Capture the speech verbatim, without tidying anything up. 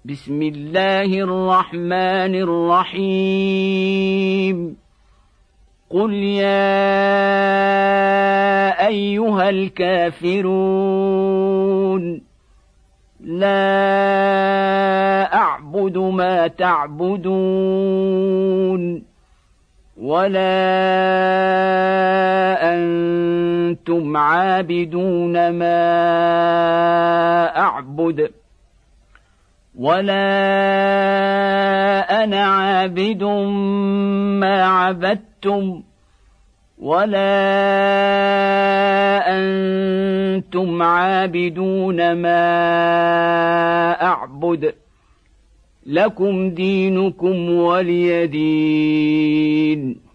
بسم الله الرحمن الرحيم قل يا أيها الكافرون لا أعبد ما تعبدون ولا أنتم عابدون ما أعبد ولا أنا عابد ما عبدتم ولا أنتم عابدون ما أعبد لكم دينكم ولي دين.